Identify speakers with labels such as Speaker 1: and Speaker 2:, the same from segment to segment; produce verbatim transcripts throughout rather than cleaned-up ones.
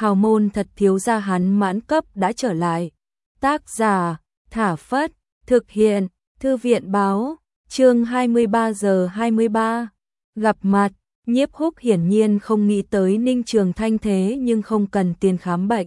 Speaker 1: hào môn thật thiếu gia hắn mãn cấp đã trở lại. Tác giả, Thả Phất, thực hiện, Thư viện báo, chương hai mươi ba giờ hai mươi ba. Gặp mặt, Nhiếp Húc hiển nhiên không nghĩ tới Ninh Trường Thanh thế nhưng không cần tiền khám bệnh.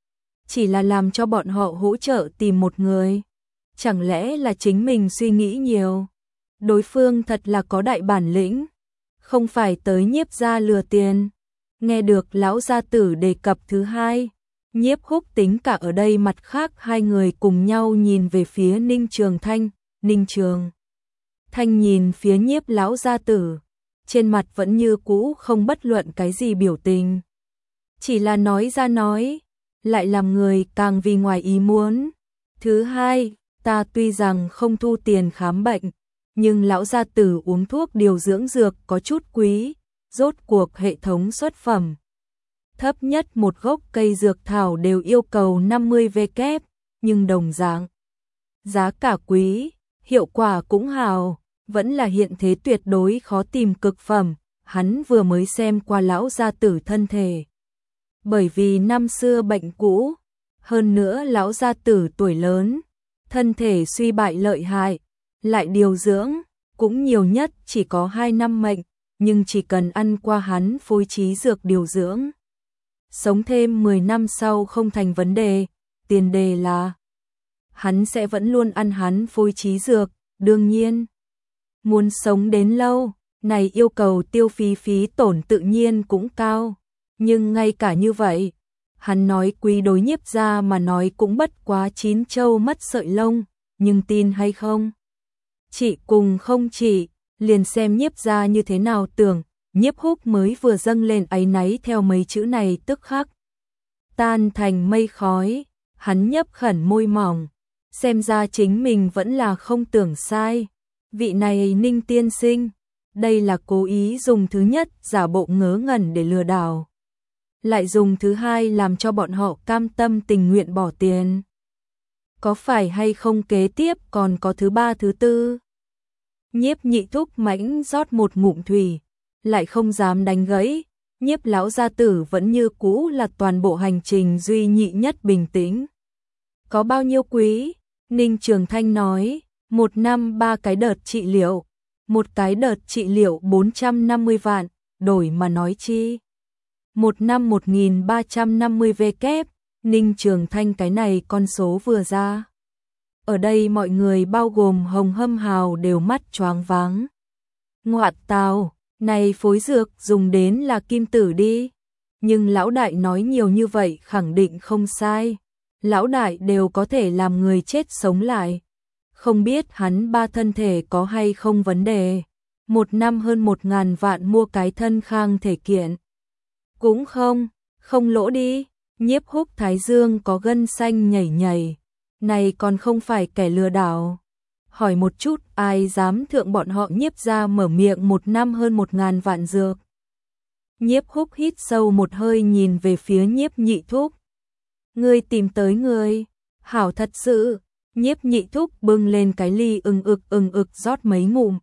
Speaker 1: Chỉ là làm cho bọn họ hỗ trợ tìm một người. Chẳng lẽ là chính mình suy nghĩ nhiều? Đối phương thật là có đại bản lĩnh, không phải tới Nhiếp gia lừa tiền. Nghe được lão gia tử đề cập thứ hai, Nhiếp Húc tính cả ở đây mặt khác hai người cùng nhau nhìn về phía Ninh Trường Thanh. Ninh Trường Thanh nhìn phía Nhiếp lão gia tử, trên mặt vẫn như cũ không bất luận cái gì biểu tình. Chỉ là nói ra nói, lại làm người càng vì ngoài ý muốn. Thứ hai, ta tuy rằng không thu tiền khám bệnh, nhưng lão gia tử uống thuốc điều dưỡng dược có chút quý, rốt cuộc hệ thống xuất phẩm. Thấp nhất một gốc cây dược thảo đều yêu cầu năm mươi vê kép, nhưng đồng dạng. Giá cả quý, hiệu quả cũng hào, vẫn là hiện thế tuyệt đối khó tìm cực phẩm, hắn vừa mới xem qua lão gia tử thân thể. Bởi vì năm xưa bệnh cũ, hơn nữa lão gia tử tuổi lớn, thân thể suy bại lợi hại, lại điều dưỡng, cũng nhiều nhất chỉ có hai năm mệnh, nhưng chỉ cần ăn qua hắn phối trí dược điều dưỡng. Sống thêm mười năm sau không thành vấn đề, tiền đề là hắn sẽ vẫn luôn ăn hắn phối trí dược, đương nhiên. Muốn sống đến lâu, này yêu cầu tiêu phí phí tổn tự nhiên cũng cao, nhưng ngay cả như vậy, hắn nói quý đối Nhiếp gia mà nói cũng bất quá chín châu mất sợi lông, nhưng tin hay không? Chị cùng không chị, liền xem Nhiếp gia như thế nào tưởng. Nhiếp Húc mới vừa dâng lên áy náy theo mấy chữ này tức khắc tan thành mây khói, hắn nhấp khẩn môi mỏng, xem ra chính mình vẫn là không tưởng sai. Vị này Ninh tiên sinh, đây là cố ý dùng thứ nhất giả bộ ngớ ngẩn để lừa đảo, lại dùng thứ hai làm cho bọn họ cam tâm tình nguyện bỏ tiền. Có phải hay không kế tiếp còn có thứ ba thứ tư? Nhiếp Nhị Thúc mãnh rót một ngụm thủy, lại không dám đánh gãy. Nhiếp lão gia tử vẫn như cũ là toàn bộ hành trình duy nhị nhất bình tĩnh. Có bao nhiêu quý? Ninh Trường Thanh nói, một năm ba cái đợt trị liệu, một cái đợt trị liệu bốn trăm năm mươi vạn, đổi mà nói chi? Một năm một nghìn ba trăm năm mươi vê kép, Ninh Trường Thanh cái này con số vừa ra. Ở đây mọi người bao gồm Hồng Hâm Hào đều mắt choáng váng. Ngoạn tào, này phối dược dùng đến là kim tử đi. Nhưng lão đại nói nhiều như vậy khẳng định không sai. Lão đại đều có thể làm người chết sống lại. Không biết hắn ba thân thể có hay không vấn đề. Một năm hơn một ngàn vạn mua cái thân khang thể kiện. Cũng không, không lỗ đi. Nhiếp Húc thái dương có gân xanh nhảy nhảy. Này còn không phải kẻ lừa đảo. Hỏi một chút ai dám thượng bọn họ Nhiếp gia mở miệng một năm hơn một ngàn vạn dược. Nhiếp Húc hít sâu một hơi nhìn về phía Nhiếp Nhị Thúc. Ngươi tìm tới người, hảo thật sự. Nhiếp Nhị Thúc bưng lên cái ly ưng ực ưng ực rót mấy ngụm.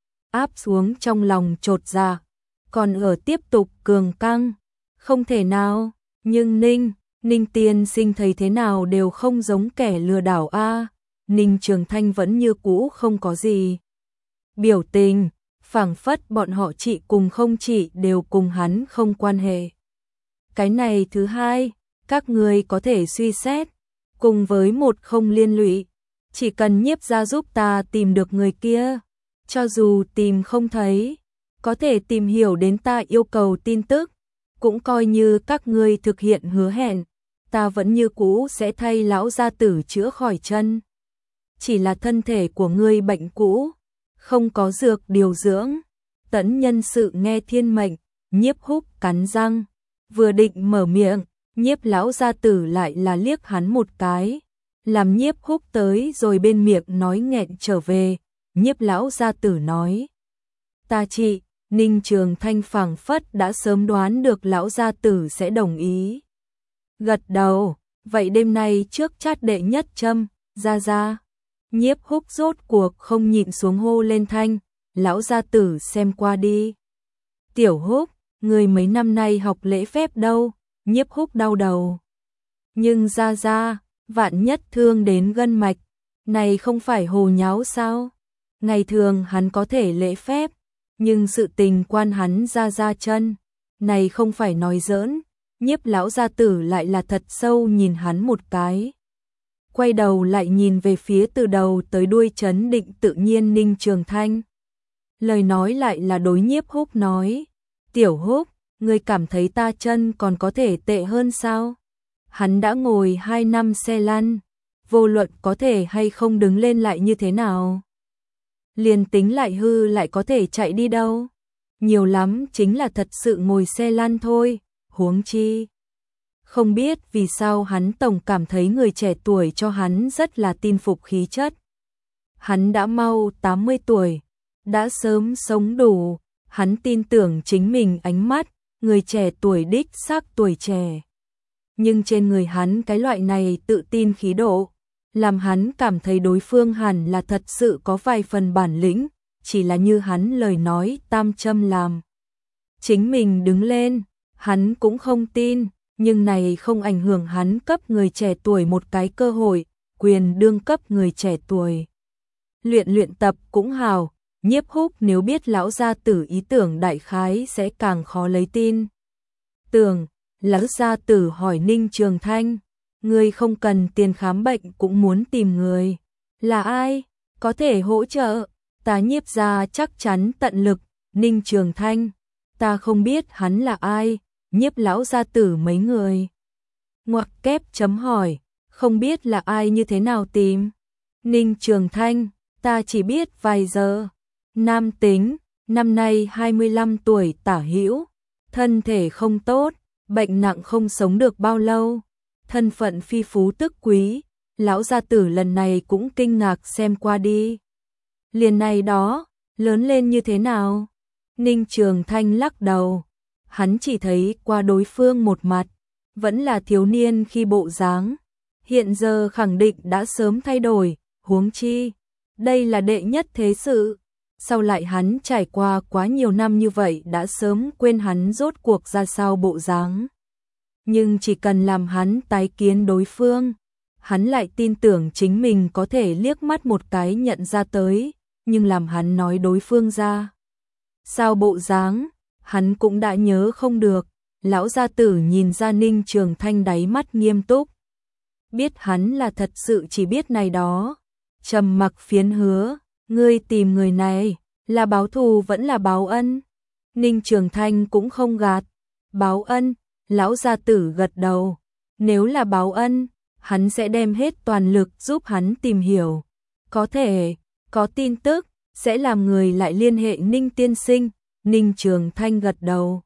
Speaker 1: Áp xuống trong lòng trột dạ, còn ở tiếp tục cường căng. Không thể nào, nhưng Ninh, Ninh tiên sinh thấy thế nào đều không giống kẻ lừa đảo a. Ninh Trường Thanh vẫn như cũ không có gì biểu tình, phảng phất bọn họ trị cùng không trị đều cùng hắn không quan hệ. Cái này thứ hai, các người có thể suy xét, cùng với một không liên lụy, chỉ cần Nhiếp gia giúp ta tìm được người kia, cho dù tìm không thấy, có thể tìm hiểu đến ta yêu cầu tin tức, cũng coi như các ngươi thực hiện hứa hẹn, ta vẫn như cũ sẽ thay lão gia tử chữa khỏi chân. Chỉ là thân thể của ngươi bệnh cũ, không có dược điều dưỡng. Tẫn nhân sự nghe thiên mệnh, Nhiếp Húc cắn răng, vừa định mở miệng, Nhiếp lão gia tử lại là liếc hắn một cái, làm Nhiếp Húc tới rồi bên miệng nói nghẹn trở về. Nhiếp lão gia tử nói, ta trị. Ninh Trường Thanh phảng phất đã sớm đoán được lão gia tử sẽ đồng ý. Gật đầu, vậy đêm nay trước chát đệ nhất châm, ra ra. Nhiếp Húc rốt cuộc không nhịn xuống hô lên thanh, lão gia tử xem qua đi. Tiểu Húc, người mấy năm nay học lễ phép đâu? Nhiếp Húc đau đầu. Nhưng ra ra, vạn nhất thương đến gân mạch, này không phải hồ nháo sao? Ngày thường hắn có thể lễ phép, nhưng sự tình quan hắn ra ra chân, này không phải nói giỡn. Nhiếp lão gia tử lại là thật sâu nhìn hắn một cái. Quay đầu lại nhìn về phía từ đầu tới đuôi trấn định tự nhiên Ninh Trường Thanh. Lời nói lại là đối Nhiếp Húc nói, Tiểu Húc, ngươi cảm thấy ta chân còn có thể tệ hơn sao? Hắn đã ngồi hai năm xe lăn, vô luận có thể hay không đứng lên lại như thế nào. Liền tính lại hư lại có thể chạy đi đâu. Nhiều lắm chính là thật sự ngồi xe lăn thôi, huống chi. Không biết vì sao hắn tổng cảm thấy người trẻ tuổi cho hắn rất là tin phục khí chất. Hắn đã mau tám mươi tuổi, đã sớm sống đủ, hắn tin tưởng chính mình ánh mắt, người trẻ tuổi đích xác tuổi trẻ. Nhưng trên người hắn cái loại này tự tin khí độ, làm hắn cảm thấy đối phương hẳn là thật sự có vài phần bản lĩnh, chỉ là như hắn lời nói tam châm làm. Chính mình đứng lên, hắn cũng không tin, nhưng này không ảnh hưởng hắn cấp người trẻ tuổi một cái cơ hội, quyền đương cấp người trẻ tuổi. Luyện luyện tập cũng hào, Nhiếp Húc nếu biết lão gia tử ý tưởng đại khái sẽ càng khó lấy tin. Tưởng, lão gia tử hỏi Ninh Trường Thanh, ngươi không cần tiền khám bệnh cũng muốn tìm người. Là ai? Có thể hỗ trợ, ta Nhiếp gia chắc chắn tận lực. Ninh Trường Thanh, ta không biết hắn là ai. Nhiếp lão gia tử mấy người. Ngoặc kép chấm hỏi, không biết là ai như thế nào tìm. Ninh Trường Thanh, ta chỉ biết vài giờ. Nam tính, năm nay hai mươi lăm tuổi tả hữu, thân thể không tốt, bệnh nặng không sống được bao lâu, thân phận phi phú tức quý, lão gia tử lần này cũng kinh ngạc xem qua đi. Liền này đó, lớn lên như thế nào? Ninh Trường Thanh lắc đầu, hắn chỉ thấy qua đối phương một mặt, vẫn là thiếu niên khi bộ dáng, hiện giờ khẳng định đã sớm thay đổi, huống chi, đây là đệ nhất thế sự. Sau lại hắn trải qua quá nhiều năm như vậy đã sớm quên hắn rốt cuộc ra sao bộ dáng. Nhưng chỉ cần làm hắn tái kiến đối phương, hắn lại tin tưởng chính mình có thể liếc mắt một cái nhận ra tới, nhưng làm hắn nói đối phương ra sao bộ dáng, hắn cũng đã nhớ không được. Lão gia tử nhìn ra Ninh Trường Thanh đáy mắt nghiêm túc, biết hắn là thật sự chỉ biết này đó, trầm mặc phiến hứa. Ngươi tìm người này, là báo thù vẫn là báo ân? Ninh Trường Thanh cũng không gạt. Báo ân, lão gia tử gật đầu. Nếu là báo ân, hắn sẽ đem hết toàn lực giúp hắn tìm hiểu. Có thể, có tin tức, sẽ làm người lại liên hệ Ninh tiên sinh. Ninh Trường Thanh gật đầu.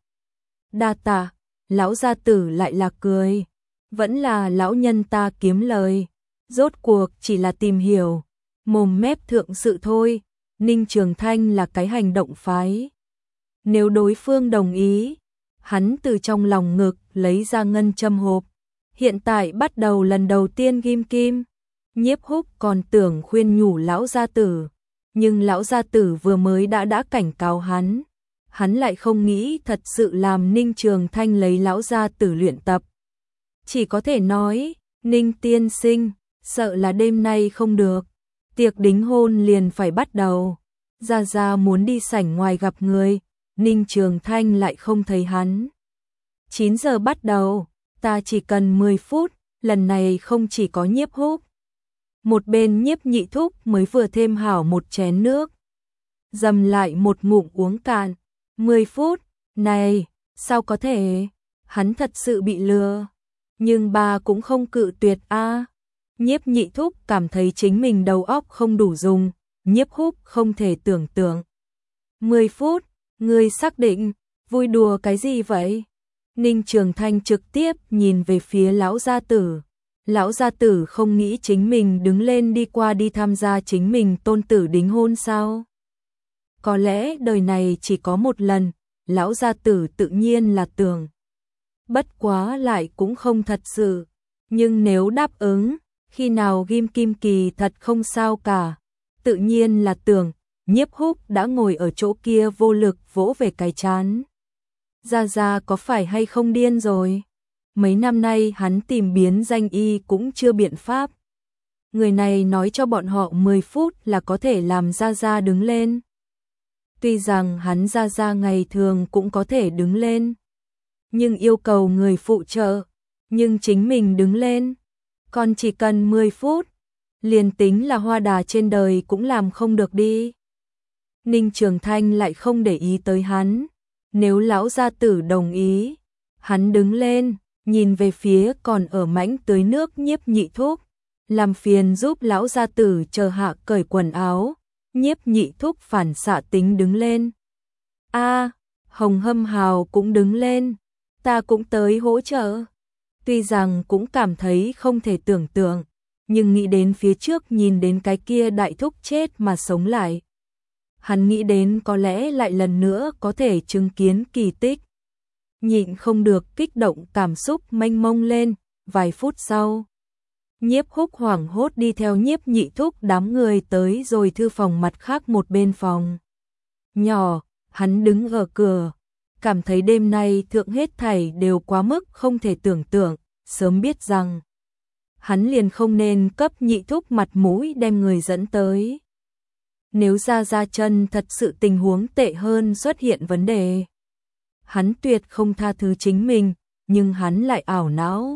Speaker 1: Đa tạ, lão gia tử lại là cười. Vẫn là lão nhân ta kiếm lời. Rốt cuộc chỉ là tìm hiểu. Mồm mép thượng sự thôi, Ninh Trường Thanh là cái hành động phái. Nếu đối phương đồng ý, hắn từ trong lòng ngực lấy ra ngân châm hộp. Hiện tại bắt đầu lần đầu tiên ghim kim. Nhiếp Húc còn tưởng khuyên nhủ lão gia tử, nhưng lão gia tử vừa mới đã đã cảnh cáo hắn. Hắn lại không nghĩ thật sự làm Ninh Trường Thanh lấy lão gia tử luyện tập. Chỉ có thể nói, Ninh tiên sinh, sợ là đêm nay không được. Tiệc đính hôn liền phải bắt đầu. Gia Gia muốn đi sảnh ngoài gặp người, Ninh Trường Thanh lại không thấy hắn. chín giờ bắt đầu, ta chỉ cần mười phút, lần này không chỉ có Nhiếp Húc. Một bên Nhiếp Nhị Thúc mới vừa thêm hảo một chén nước. Dầm lại một ngụm uống cạn. mười phút, này, sao có thể? Hắn thật sự bị lừa. Nhưng bà cũng không cự tuyệt a. Nhiếp Nhị Thúc cảm thấy chính mình đầu óc không đủ dùng, Nhiếp Húc không thể tưởng tượng. mười phút, ngươi xác định, vui đùa cái gì vậy? Ninh Trường Thanh trực tiếp nhìn về phía lão gia tử. Lão gia tử không nghĩ chính mình đứng lên đi qua đi tham gia chính mình tôn tử đính hôn sao? Có lẽ đời này chỉ có một lần, lão gia tử tự nhiên là tưởng. Bất quá lại cũng không thật sự, nhưng nếu đáp ứng, khi nào ghim kim kỳ thật không sao cả, tự nhiên là tưởng. Nhiếp Húc đã ngồi ở chỗ kia vô lực vỗ về cái chán. Gia Gia có phải hay không điên rồi? Mấy năm nay hắn tìm biến danh y cũng chưa biện pháp. Người này nói cho bọn họ mười phút là có thể làm Gia Gia đứng lên. Tuy rằng hắn Gia Gia ngày thường cũng có thể đứng lên, nhưng yêu cầu người phụ trợ, nhưng chính mình đứng lên, còn chỉ cần mười phút, liền tính là hoa đà trên đời cũng làm không được đi. Ninh Trường Thanh lại không để ý tới hắn, nếu lão gia tử đồng ý, hắn đứng lên, nhìn về phía còn ở mãnh tưới nước Nhiếp Nhị Thúc, làm phiền giúp lão gia tử chờ hạ cởi quần áo. Nhiếp Nhị Thúc phản xạ tính đứng lên. A, Hồng Hâm Hào cũng đứng lên, ta cũng tới hỗ trợ. Tuy rằng cũng cảm thấy không thể tưởng tượng, nhưng nghĩ đến phía trước nhìn đến cái kia đại thúc chết mà sống lại. Hắn nghĩ đến có lẽ lại lần nữa có thể chứng kiến kỳ tích. Nhịn không được kích động cảm xúc mênh mông lên, vài phút sau. Nhiếp Húc hoảng hốt đi theo Nhiếp Nhị Thúc đám người tới rồi thư phòng mặt khác một bên phòng. Nhỏ, hắn đứng ở cửa, cảm thấy đêm nay thượng hết thảy đều quá mức không thể tưởng tượng, sớm biết rằng hắn liền không nên cấp Nhị Thúc mặt mũi đem người dẫn tới. Nếu Gia Gia chân thật sự tình huống tệ hơn xuất hiện vấn đề, hắn tuyệt không tha thứ chính mình, nhưng hắn lại ảo não.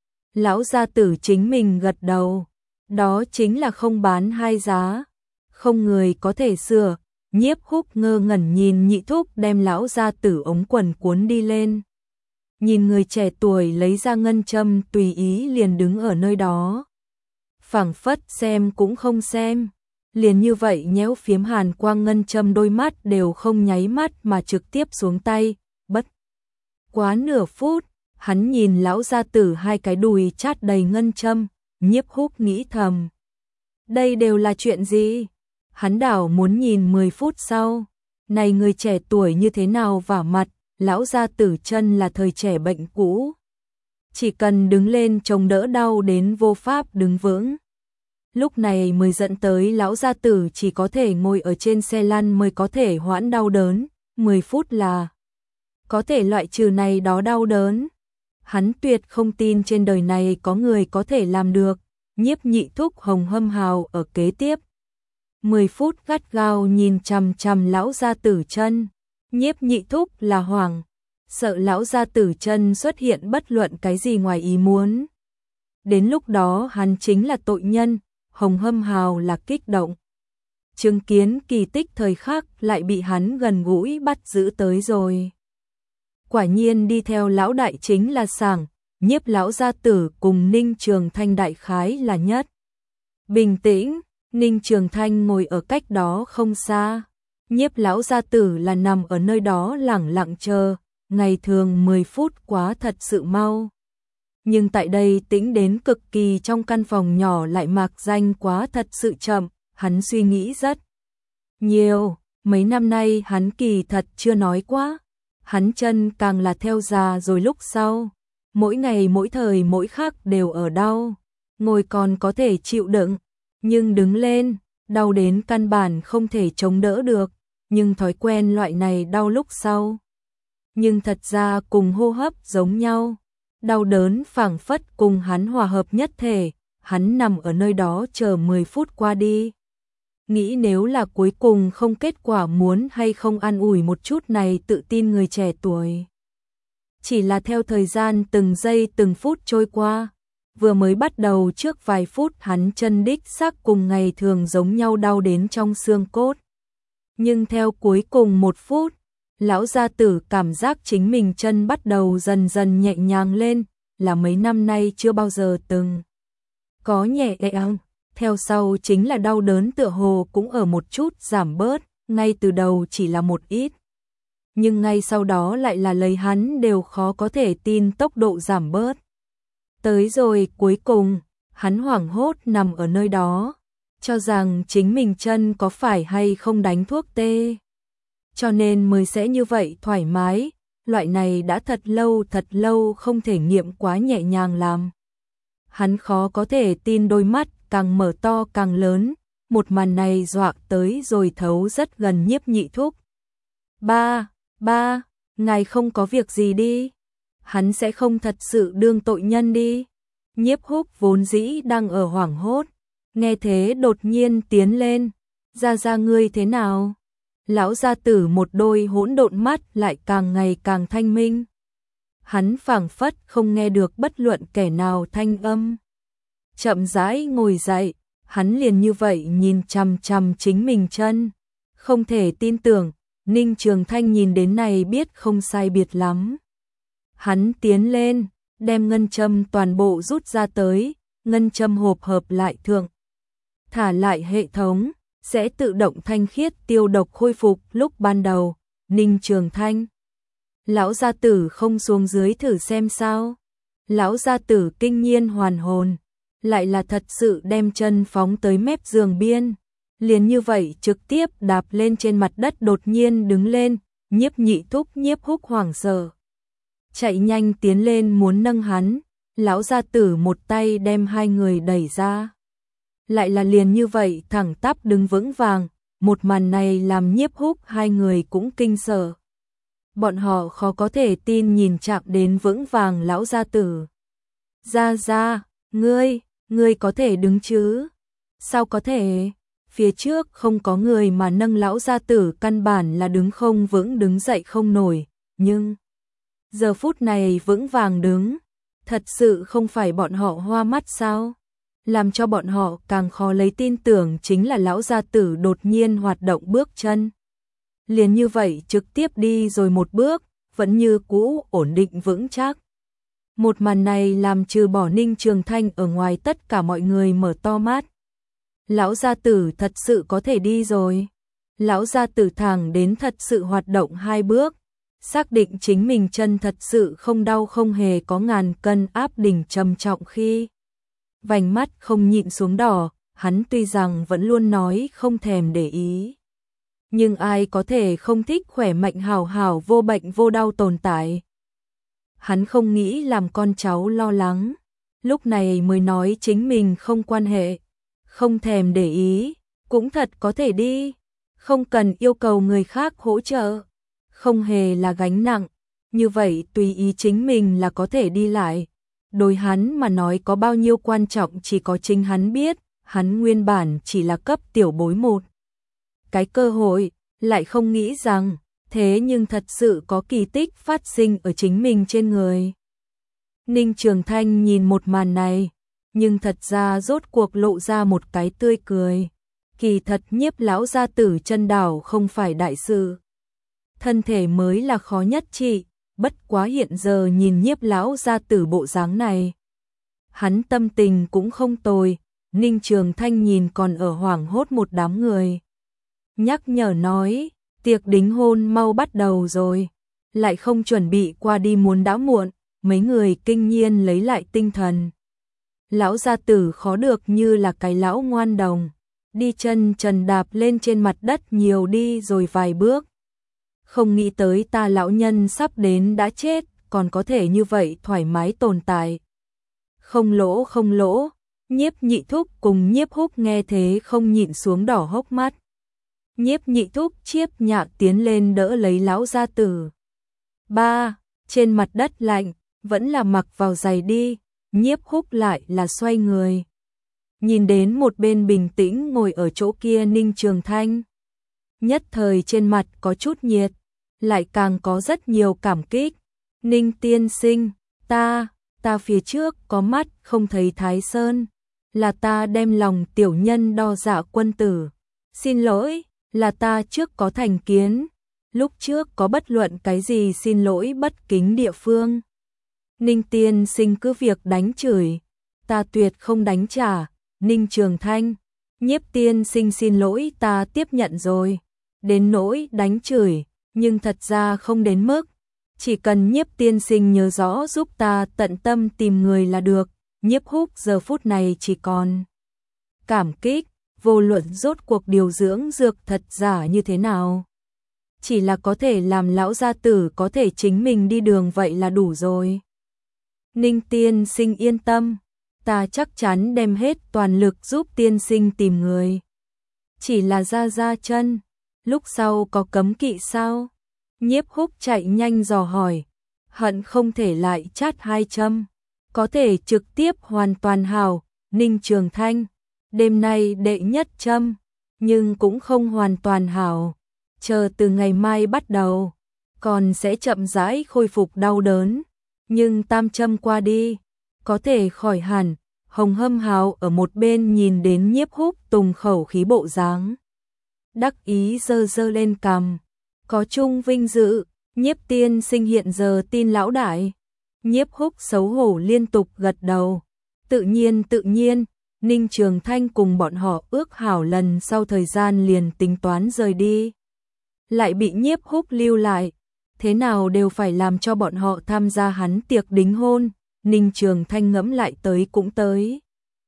Speaker 1: Lão gia tử chính mình gật đầu, đó chính là không bán hai giá, không người có thể sửa. Nhiếp Húc ngơ ngẩn nhìn Nhị Thúc đem lão gia tử ống quần cuốn đi lên. Nhìn người trẻ tuổi lấy ra ngân châm tùy ý liền đứng ở nơi đó. Phảng phất xem cũng không xem, liền như vậy nhéo phiếm hàn quang ngân châm đôi mắt đều không nháy mắt mà trực tiếp xuống tay, bất quá nửa phút. Hắn nhìn lão gia tử hai cái đùi chát đầy ngân châm, Nhiếp Húc nghĩ thầm. Đây đều là chuyện gì? Hắn đảo muốn nhìn mười phút sau. Này người trẻ tuổi như thế nào vả mặt, lão gia tử chân là thời trẻ bệnh cũ. Chỉ cần đứng lên chống đỡ đau đến vô pháp đứng vững. Lúc này mới dẫn tới lão gia tử chỉ có thể ngồi ở trên xe lăn mới có thể hoãn đau đớn. mười phút là có thể loại trừ này đó đau đớn. Hắn tuyệt không tin trên đời này có người có thể làm được. Nhiếp Nhị Thúc Hồng Hâm Hào ở kế tiếp mười phút gắt gao nhìn chằm chằm lão gia tử chân. Nhiếp Nhị Thúc là hoảng, sợ lão gia tử chân xuất hiện bất luận cái gì ngoài ý muốn. Đến lúc đó hắn chính là tội nhân, Hồng Hâm Hào là kích động. Chứng kiến kỳ tích thời khắc lại bị hắn gần gũi bắt giữ tới rồi. Quả nhiên đi theo lão đại chính là sảng, Nhiếp lão gia tử cùng Ninh Trường Thanh đại khái là nhất. Bình tĩnh, Ninh Trường Thanh ngồi ở cách đó không xa. Nhiếp lão gia tử là nằm ở nơi đó lẳng lặng chờ, ngày thường mười phút quá thật sự mau. Nhưng tại đây tĩnh đến cực kỳ trong căn phòng nhỏ lại mạc danh quá thật sự chậm, hắn suy nghĩ rất nhiều, mấy năm nay hắn kỳ thật chưa nói quá. Hắn chân càng là theo già rồi lúc sau, mỗi ngày mỗi thời mỗi khắc đều ở đau, ngồi còn có thể chịu đựng, nhưng đứng lên, đau đến căn bản không thể chống đỡ được, nhưng thói quen loại này đau lúc sau. Nhưng thật ra cùng hô hấp giống nhau, đau đớn phảng phất cùng hắn hòa hợp nhất thể, hắn nằm ở nơi đó chờ mười phút qua đi. Nghĩ nếu là cuối cùng không kết quả muốn hay không an ủi một chút này tự tin người trẻ tuổi. Chỉ là theo thời gian từng giây từng phút trôi qua, vừa mới bắt đầu trước vài phút hắn chân đích xác cùng ngày thường giống nhau đau đến trong xương cốt. Nhưng theo cuối cùng một phút, lão gia tử cảm giác chính mình chân bắt đầu dần dần nhẹ nhàng lên, là mấy năm nay chưa bao giờ từng có nhẹ nhàng. Theo sau chính là đau đớn tựa hồ cũng ở một chút giảm bớt, ngay từ đầu chỉ là một ít. Nhưng ngay sau đó lại là lấy hắn đều khó có thể tin tốc độ giảm bớt. Tới rồi cuối cùng, hắn hoảng hốt nằm ở nơi đó, cho rằng chính mình chân có phải hay không đánh thuốc tê. Cho nên mới sẽ như vậy thoải mái, loại này đã thật lâu thật lâu không thể nghiệm quá nhẹ nhàng làm. Hắn khó có thể tin đôi mắt càng mở to càng lớn, một màn này dọa tới rồi thấu rất gần Nhiếp Nhị Thúc. Ba, ba, ngài không có việc gì đi. hắn sẽ không thật sự đương tội nhân đi. Nhiếp Húc vốn dĩ đang ở hoảng hốt, nghe thế đột nhiên tiến lên, "Gia gia ngươi thế nào?" Lão gia tử một đôi hỗn độn mắt lại càng ngày càng thanh minh. Hắn phảng phất không nghe được bất luận kẻ nào thanh âm. Chậm rãi ngồi dậy, hắn liền như vậy nhìn chằm chằm chính mình chân. Không thể tin tưởng, Ninh Trường Thanh nhìn đến này biết không sai biệt lắm. Hắn tiến lên, đem ngân châm toàn bộ rút ra tới, ngân châm hộp hợp lại thượng. Thả lại hệ thống, sẽ tự động thanh khiết tiêu độc khôi phục lúc ban đầu. Ninh Trường Thanh, lão gia tử không xuống dưới thử xem sao. Lão gia tử kinh nhiên hoàn hồn, lại là thật sự đem chân phóng tới mép giường biên. Liền như vậy trực tiếp đạp lên trên mặt đất đột nhiên đứng lên, Nhiếp Nhị Thúc Nhiếp Húc hoảng sợ. Chạy nhanh tiến lên muốn nâng hắn, lão gia tử một tay đem hai người đẩy ra. Lại là liền như vậy thẳng tắp đứng vững vàng, một màn này làm Nhiếp Húc hai người cũng kinh sợ. Bọn họ khó có thể tin nhìn chạm đến vững vàng lão gia tử. "Gia gia, ngươi, ngươi có thể đứng chứ?" "Sao có thể?" Phía trước không có người mà nâng lão gia tử căn bản là đứng không vững đứng dậy không nổi, nhưng giờ phút này vững vàng đứng, thật sự không phải bọn họ hoa mắt sao? Làm cho bọn họ càng khó lấy tin tưởng chính là lão gia tử đột nhiên hoạt động bước chân. Liền như vậy trực tiếp đi rồi một bước, vẫn như cũ ổn định vững chắc. Một màn này làm trừ bỏ Ninh Trường Thanh ở ngoài tất cả mọi người mở to mắt. Lão gia tử thật sự có thể đi rồi. Lão gia tử thẳng đến thật sự hoạt động hai bước, xác định chính mình chân thật sự không đau không hề có ngàn cân áp đỉnh trầm trọng khi vành mắt không nhịn xuống đỏ, hắn tuy rằng vẫn luôn nói không thèm để ý. Nhưng ai có thể không thích khỏe mạnh hảo hảo vô bệnh vô đau tồn tại. Hắn không nghĩ làm con cháu lo lắng, lúc này mới nói chính mình không quan hệ, không thèm để ý, cũng thật có thể đi, không cần yêu cầu người khác hỗ trợ, không hề là gánh nặng, như vậy tùy ý chính mình là có thể đi lại. Đối hắn mà nói có bao nhiêu quan trọng chỉ có chính hắn biết, hắn nguyên bản chỉ là cấp tiểu bối một cái cơ hội, lại không nghĩ rằng, thế nhưng thật sự có kỳ tích phát sinh ở chính mình trên người. Ninh Trường Thanh nhìn một màn này, nhưng thật ra rốt cuộc lộ ra một cái tươi cười. Kỳ thật Nhiếp lão gia tử chân đảo không phải đại sự. Thân thể mới là khó nhất trị, bất quá hiện giờ nhìn Nhiếp lão gia tử bộ dáng này. Hắn tâm tình cũng không tồi, Ninh Trường Thanh nhìn còn ở hoảng hốt một đám người. Nhắc nhở nói, tiệc đính hôn mau bắt đầu rồi, lại không chuẩn bị qua đi muốn đã muộn, mấy người kinh nhiên lấy lại tinh thần. Lão gia tử khó được như là cái lão ngoan đồng, đi chân trần đạp lên trên mặt đất nhiều đi rồi vài bước. Không nghĩ tới ta lão nhân sắp đến đã chết, còn có thể như vậy thoải mái tồn tại. Không lỗ không lỗ, Nhiếp Nhị Thúc cùng Nhiếp Húc nghe thế không nhịn xuống đỏ hốc mắt. Nhiếp Nhị Thúc chiếp nhạc tiến lên đỡ lấy lão gia tử. Ba, trên mặt đất lạnh, vẫn là mặc vào giày đi, Nhiếp Húc lại là xoay người. Nhìn đến một bên bình tĩnh ngồi ở chỗ kia Ninh Trường Thanh. Nhất thời trên mặt có chút nhiệt, lại càng có rất nhiều cảm kích. Ninh tiên sinh, ta, ta phía trước có mắt không thấy Thái Sơn, là ta đem lòng tiểu nhân đo dạ quân tử. Xin lỗi, là ta trước có thành kiến, lúc trước có bất luận cái gì xin lỗi bất kính địa phương. Ninh tiên sinh cứ việc đánh chửi, ta tuyệt không đánh trả. Ninh Trường Thanh, Nhiếp tiên sinh xin lỗi ta tiếp nhận rồi. Đến nỗi đánh chửi, nhưng thật ra không đến mức. Chỉ cần Nhiếp tiên sinh nhớ rõ giúp ta tận tâm tìm người là được. Nhiếp Húc giờ phút này chỉ còn cảm kích, vô luận rốt cuộc điều dưỡng dược thật giả như thế nào. Chỉ là có thể làm lão gia tử có thể chính mình đi đường vậy là đủ rồi. Ninh tiên sinh yên tâm, ta chắc chắn đem hết toàn lực giúp tiên sinh tìm người. Chỉ là ra ra chân, lúc sau có cấm kỵ sao? Nhiếp Húc chạy nhanh dò hỏi, hận không thể lại chát hai châm, có thể trực tiếp hoàn toàn hào, Ninh Trường Thanh, đêm nay đệ nhất châm, nhưng cũng không hoàn toàn hảo, chờ từ ngày mai bắt đầu, còn sẽ chậm rãi khôi phục đau đớn, nhưng tam châm qua đi, có thể khỏi hẳn. Hồng Hâm Hào ở một bên nhìn đến Nhiếp Húc Tùng khẩu khí bộ dáng, đắc ý giơ giơ lên cằm, có chung vinh dự, Nhiếp tiên sinh hiện giờ tin lão đại. Nhiếp Húc xấu hổ liên tục gật đầu, tự nhiên tự nhiên, Ninh Trường Thanh cùng bọn họ ước hảo lần sau thời gian liền tính toán rời đi. Lại bị Nhiếp Húc lưu lại, thế nào đều phải làm cho bọn họ tham gia hắn tiệc đính hôn. Ninh Trường Thanh ngẫm lại tới cũng tới,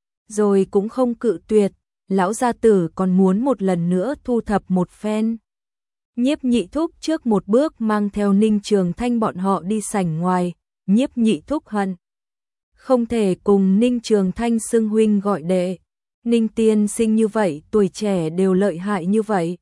Speaker 1: rồi cũng không cự tuyệt, lão gia tử còn muốn một lần nữa thu thập một phen. Nhiếp Nhị Thúc trước một bước mang theo Ninh Trường Thanh bọn họ đi sảnh ngoài, Nhiếp Nhị Thúc hận không thể cùng Ninh Trường Thanh xưng huynh gọi đệ. Ninh tiên sinh như vậy, tuổi trẻ đều lợi hại như vậy.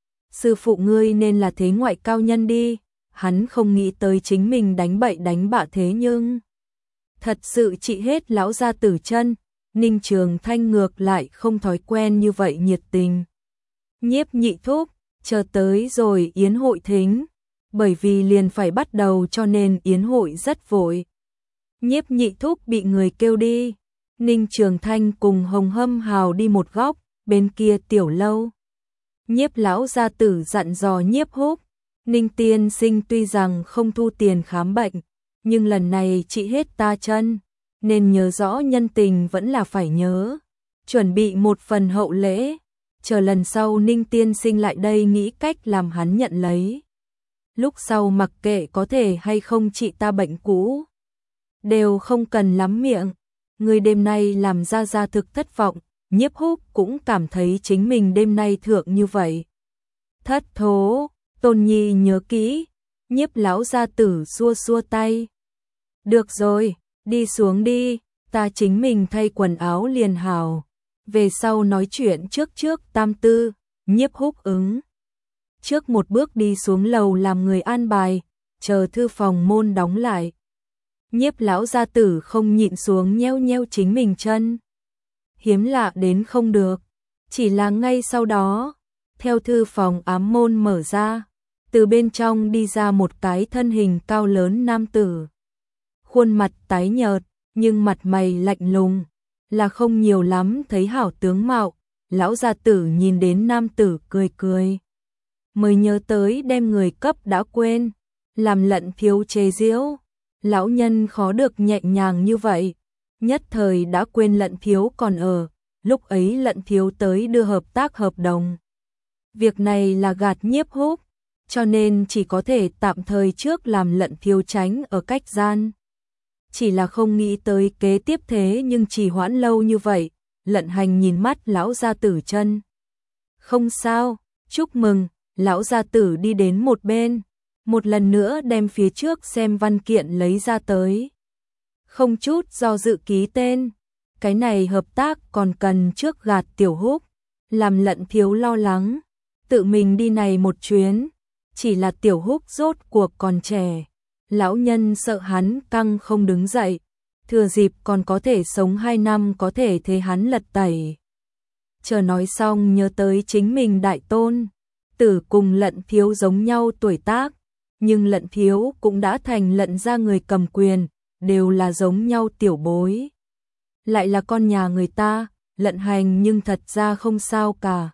Speaker 1: Sư phụ ngươi nên là thế ngoại cao nhân đi, hắn không nghĩ tới chính mình đánh bậy đánh bạ thế nhưng thật sự trị hết lão gia tử chân. Ninh Trường Thanh ngược lại không thói quen như vậy nhiệt tình. Nhiếp Nhị Thúc, chờ tới rồi yến hội thính, bởi vì liền phải bắt đầu cho nên yến hội rất vội. Nhiếp Nhị Thúc bị người kêu đi, Ninh Trường Thanh cùng Hồng Hâm Hào đi một góc, bên kia tiểu lâu. Nhiếp lão gia tử dặn dò Nhiếp Húc, Ninh tiên sinh tuy rằng không thu tiền khám bệnh, nhưng lần này trị hết ta chân, nên nhớ rõ nhân tình vẫn là phải nhớ, chuẩn bị một phần hậu lễ, chờ lần sau Ninh tiên sinh lại đây nghĩ cách làm hắn nhận lấy. Lúc sau mặc kệ có thể hay không trị ta bệnh cũ, đều không cần lắm miệng. Người đêm nay làm ra ra thực thất vọng, Nhiếp Húc cũng cảm thấy chính mình đêm nay thượng như vậy. Thất thố, Tôn Nhi nhớ kỹ. Nhiếp lão gia tử xua xua tay. Được rồi, đi xuống đi, ta chính mình thay quần áo liền hào. Về sau nói chuyện trước trước tam tư. Nhiếp Húc ứng. Trước một bước đi xuống lầu làm người an bài, chờ thư phòng môn đóng lại. Nhiếp lão gia tử không nhịn xuống nheo nheo chính mình chân. Hiếm lạ đến không được, chỉ là ngay sau đó, theo thư phòng ám môn mở ra, từ bên trong đi ra một cái thân hình cao lớn nam tử. Khuôn mặt tái nhợt, nhưng mặt mày lạnh lùng, là không nhiều lắm thấy hảo tướng mạo. Lão gia tử nhìn đến nam tử cười cười, mới nhớ tới đem người cấp đã quên, làm lận thiếu chế giễu. Lão nhân khó được nhẹ nhàng như vậy, nhất thời đã quên lận thiếu còn ở, lúc ấy lận thiếu tới đưa hợp tác hợp đồng. Việc này là gạt Nhiếp Húc, cho nên chỉ có thể tạm thời trước làm lận thiếu tránh ở cách gian. Chỉ là không nghĩ tới kế tiếp thế nhưng chỉ hoãn lâu như vậy. Lận Hành nhìn mắt lão gia tử chân. Không sao, chúc mừng. Lão gia tử đi đến một bên, một lần nữa đem phía trước xem văn kiện lấy ra tới. Không chút do dự ký tên. Cái này hợp tác còn cần trước gạt Tiểu Húc, làm lận thiếu lo lắng. Tự mình đi này một chuyến, chỉ là Tiểu Húc rốt cuộc còn trẻ. Lão nhân sợ hắn căng không đứng dậy, thừa dịp còn có thể sống hai năm có thể thế hắn lật tẩy. Chờ nói xong nhớ tới chính mình đại tôn, tử cùng lận thiếu giống nhau tuổi tác, nhưng lận thiếu cũng đã thành lận ra người cầm quyền, đều là giống nhau tiểu bối. Lại là con nhà người ta, lận hành nhưng thật ra không sao cả.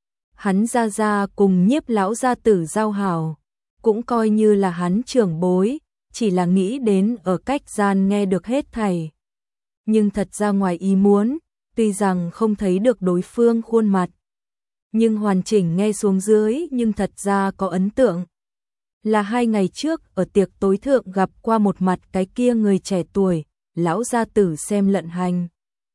Speaker 1: Hắn ra ra cùng Nhiếp lão gia tử giao hảo, cũng coi như là hắn trưởng bối, chỉ là nghĩ đến ở cách gian nghe được hết thảy. Nhưng thật ra ngoài ý muốn, tuy rằng không thấy được đối phương khuôn mặt, nhưng hoàn chỉnh nghe xuống dưới nhưng thật ra có ấn tượng. Là hai ngày trước ở tiệc tối thượng gặp qua một mặt cái kia người trẻ tuổi, lão gia tử xem lận hành.